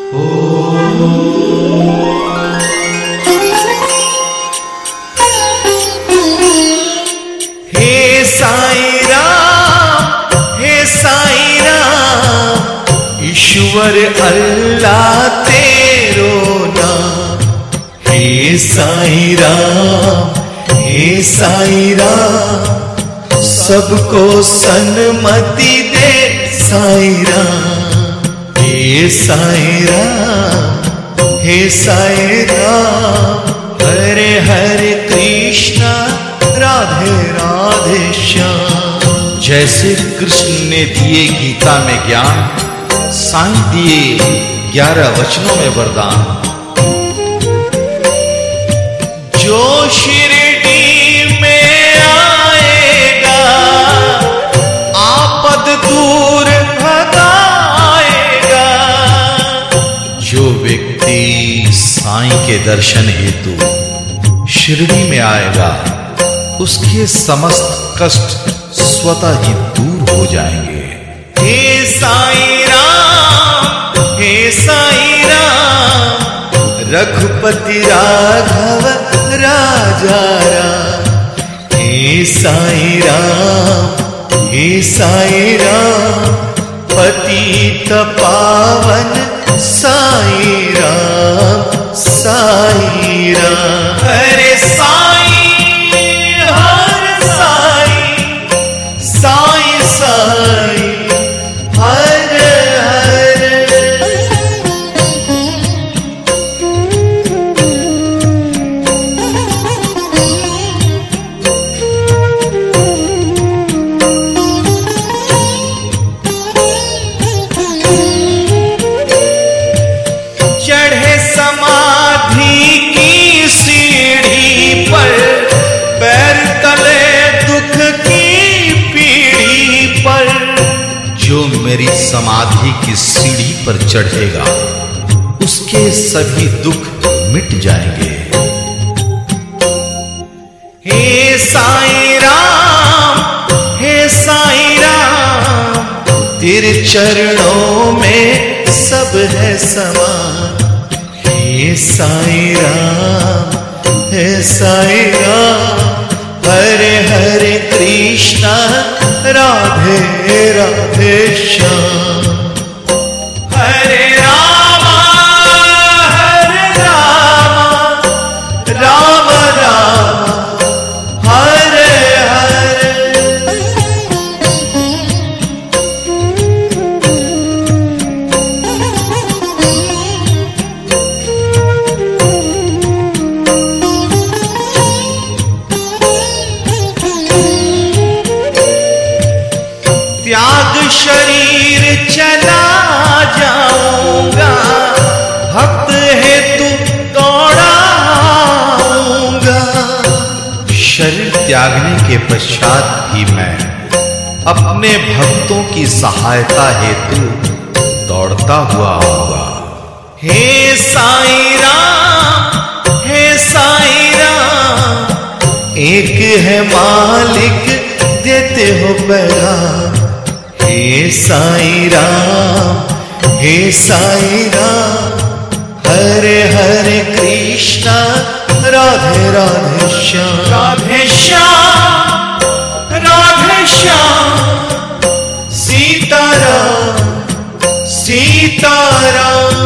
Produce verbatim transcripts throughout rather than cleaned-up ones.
हे साईं राम, हे साईं राम, ईश्वर अल्लाह तेरो नाम। हे साईं राम, हे साईं राम, सबको सन्मति दे साईं राम। हे साईं राम, हे साईं राम, हरे हरे कृष्णा राधे राधे श्याम। जैसे कृष्ण ने दिए गीता में ज्ञान, साईं दिए ग्यारह वचनों में वरदान। जो शिरडी में आएगा आपद दूर भगाएगा। जो व्यक्ति साईं के दर्शन हेतु शिरडी में आएगा, उसके समस्त कष्ट स्वतः ही दूर हो जाएंगे। हे साईं राम, हे साईं राम, रघुपति राघव राजा राम। हे साईं राम, हे साईं राम, पतित पावन साईं राम, साईं राम। हरे साईं, हर साईं, साईं साईं, हर हर। चढ़े समाधि की सीढ़ी पर, पैर तले दुख की पीढ़ी पर। जो मेरी समाधि की सीढ़ी पर चढ़ेगा, उसके सभी दुख मिट जाएंगे। हे साईं राम, हे साईं राम, तेरे चरणों में सब है समान। हे साईं राम, हे साईं राम, हरे हरे कृष्णा राधे राधे श्याम। हरे रामा, हरे रामा, राम राम, हरे हरे। त्याग शरीर चला जाऊंगा, भक्त हेतु दौड़ाऊंगा। शरीर त्यागने के पश्चात भी मैं अपने भक्तों की सहायता हेतु दौड़ता हुआ आऊंगा। हे साईं राम, हे साईं राम, एक है मालिक देते हो पैगाम। हे साईं राम, हे साईं राम, हरे हरे कृष्णा राधे राधे श्याम। राधे श्याम, राधे श्याम, सीताराम, सीताराम।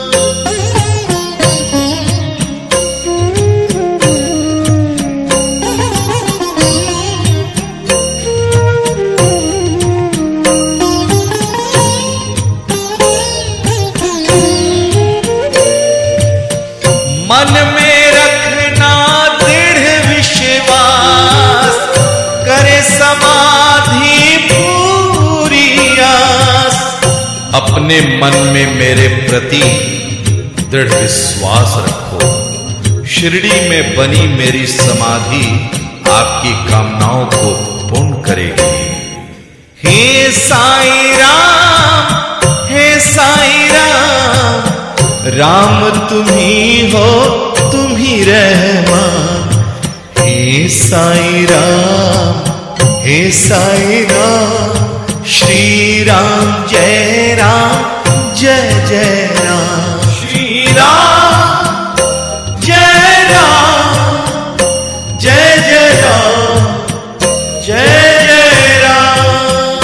मन में रखना दृढ़ विश्वास, करे समाधि पूरी आस। अपने मन में मेरे प्रति दृढ़ विश्वास रखो। शिरडी में बनी मेरी समाधि आपकी कामनाओं को पूर्ण करेगी। हे साईं राम, हे साईं राम, राम तुम्ही हो तुम्ही रहमान। हे साईं राम, हे साईं राम, श्री राम जय राम, जय जय राम। रहमान। श्री राम जय राम, जय जय राम, जय जय राम।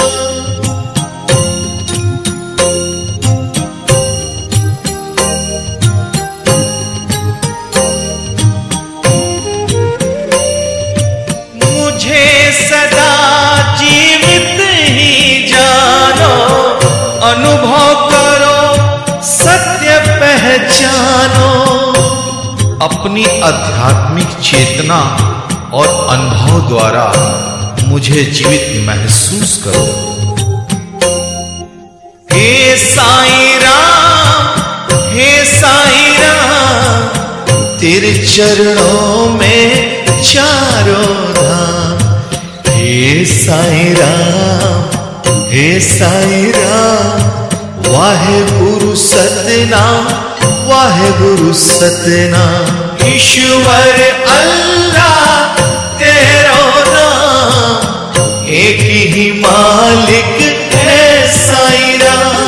मुझे सदा जीवित ही जानो, अनुभव करो सत्य पहचानो। अपनी आध्यात्मिक चेतना और अनुभव द्वारा मुझे जीवित महसूस करो। हे साईं राम, हे साईं राम, तेरे चरणों में चारों धाम। हे साईं राम, हे साईं राम, वाहे गुरु सतनाम, वाहे गुरु सतनाम। ईश्वर अल्लाह तेरो नाम, एक ही मालिक है साईं राम।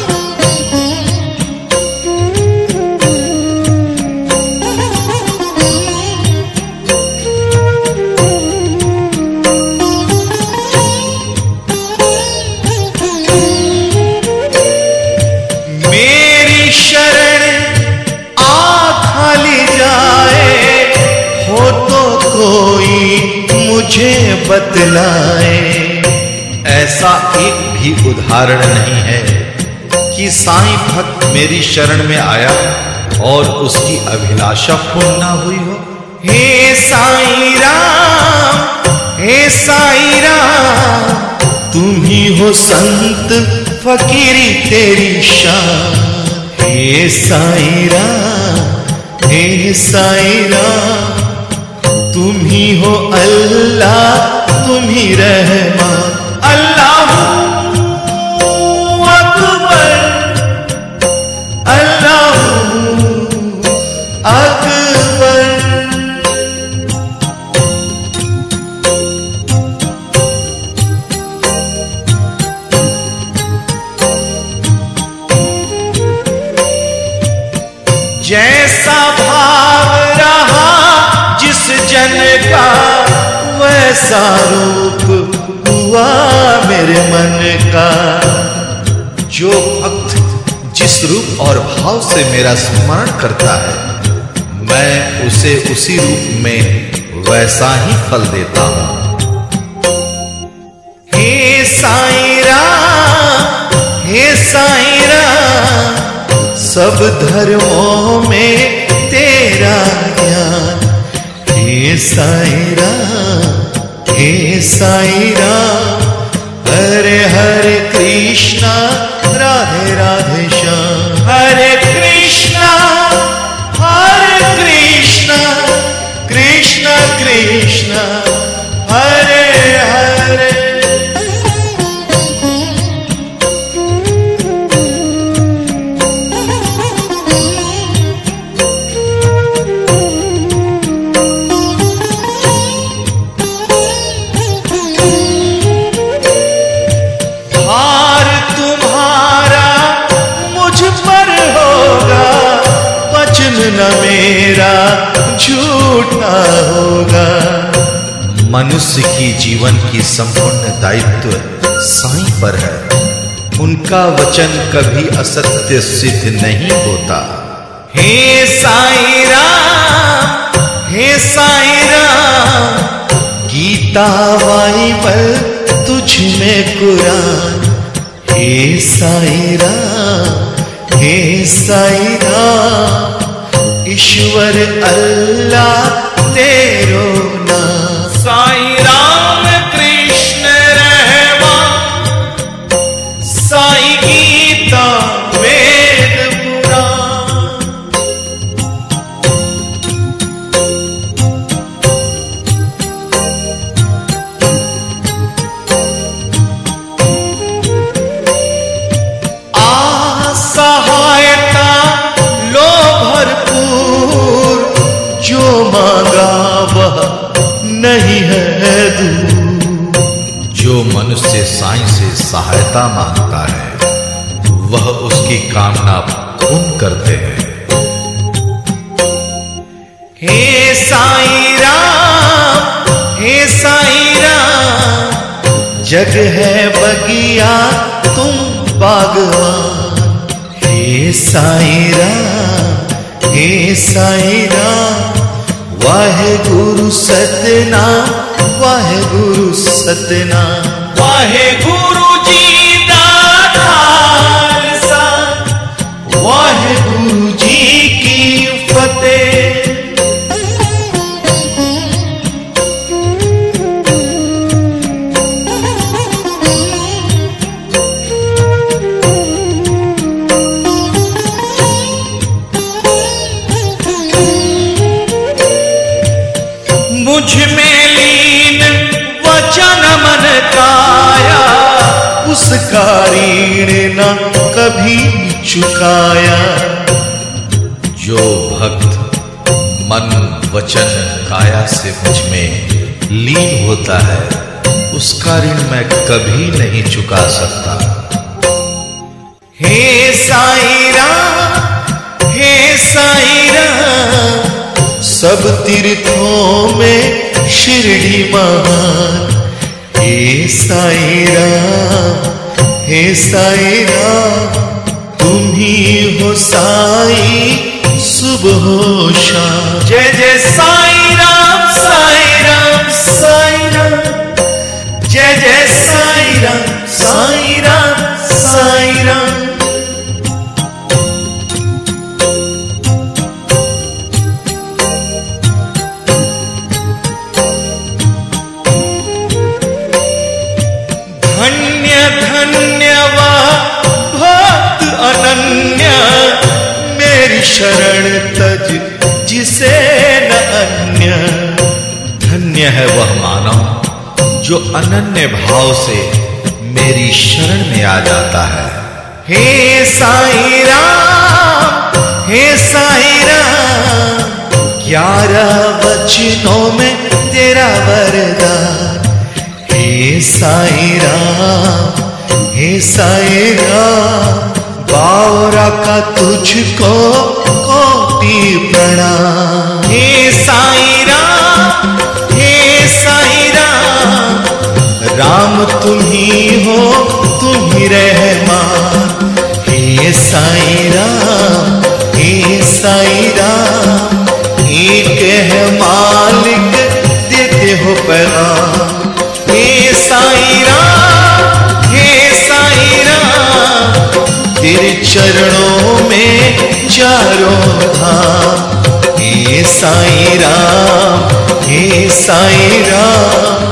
मेरी शरण आ खाली जाए, हो तो कोई मुझे बतलाए। ऐसा एक भी उदाहरण नहीं है कि साईं भक्त मेरी शरण में आया और उसकी अभिलाषा पूर्ण ना हुई हो। हे साईं राम, हे साईं राम, तुम ही हो संत फकीरी तेरी शान। हे साईं राम, हे साईं राम, तुम ही हो अल्लाह, तुम ही रहमान। अल्लाहू अकबर, अल्लाहू अकबर। जैसा भाव रहा जिस जन का, वैसा रूप हुआ मेरे मन का। जो भक्त जिस रूप और भाव से मेरा स्मरण करता है, मैं उसे उसी रूप में वैसा ही फल देता हूं। हे साईं राम, हे साईं राम, सब धर्मों में तेरा ज्ञान। हे साईं राम, हे साईं राम, हरे हरे कृष्णा, राधे राधे श्याम। हरे कृष्णा, हरे कृष्णा, कृष्णा कृष्णा, हरे हरे। भार तुम्हारा मुझ पर होगा, वचन न मेरा झूठा होगा। मनुष्य की जीवन की संपूर्ण दायित्व साईं पर है। उनका वचन कभी असत्य सिद्ध नहीं होता। हे साईं राम, हे साईं राम, गीता बाइबल तुझ में कुरान। हे साईं राम, हे साईं राम, ईश्वर अल्लाह तेरो नाम। साईं राम कृष्ण रहमान, साईं गीता वेद पुराण। आ सहायता लो भरपूर, जो मांगा वह नहीं है दूर। जो मनुष्य साईं से सहायता मांगता है, वह उसकी कामना पुण्य करते हैं। हे साईं राम, हे साईं राम, जग है बगिया तुम बागवान। हे साईं राम, हे साईं राम, वाहे गुरु सतनाम, वाहे गुरु सतनाम, वाहे गुरु जी दा खालसा, वाहे गुरु जी की फतेह। मुझ में लीन वचन मन काया, उसका ऋण न कभी चुकाया। जो भक्त मन वचन काया से मुझ में लीन होता है, उसका ऋण मैं कभी नहीं चुका सकता। हे साईं राम, हे साईं राम, सब तीर्थों में शिरडी महान। हे साईं राम, हे साईं राम, तुम ही हो साईं सुबह हो शाम। जय जय साईं राम, साईं राम, साईं राम, जय जय साईं राम, साईं राम, साईं राम। धन्य धन्य वह भक्त अनन्य, मेरी शरण तज जिसे न अन्य। धन्य है वह मानव जो अनन्य भाव से मेरी शरण में आ जाता है। हे साईं राम, हे साईं राम, ग्यारह वचनों में तेरा वरदान। हे साईं राम, हे साईं राम, बावरा का तुझको कोटि प्रणाम। हे साईं राम, हे साईं राम, राम तुम ही हो, तुम ही रहमान। हे साईं राम, हे साईं राम, एक है मालिक देते हो पैगाम। हे साईं राम, हे साईं राम, तेरे चरणों में चारों धाम। हे साईं राम, हे साईं राम,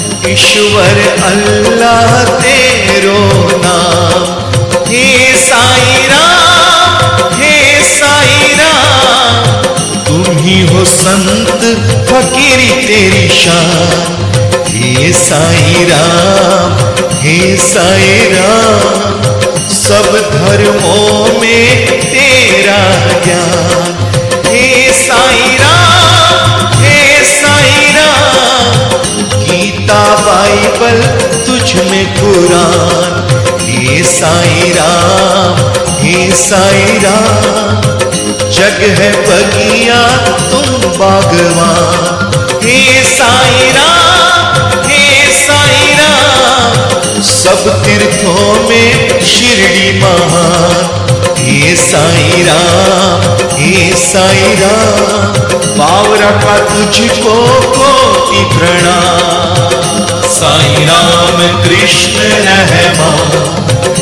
ईश्वर अल्लाह तेरो नाम। हे साईं राम, हे साईं राम, तुम ही हो संत फकीरी तेरी शान। हे साईं राम, हे साईं राम, सब धर्मों में तेरा ज्ञान। हे साईं राम, हे साईं राम, गीता बाइबल तुझ में कुरान। हे साईं राम, हे साईं राम, जग है बगिया तुम बागवान। हे साईं राम, हे साईं राम, सब तीर्थों में शिरडी महान। हे साईं राम, हे साईं राम, बावरा का तुझको कोटि प्रणाम। साईं राम कृष्ण रहमान,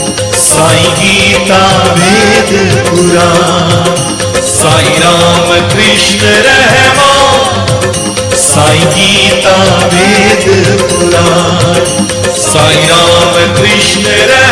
साईं गीता वेद पुराण। साईं राम कृष्ण रहमान, साईं गीता वेद पुराण। साईं राम कृष्ण रहमान।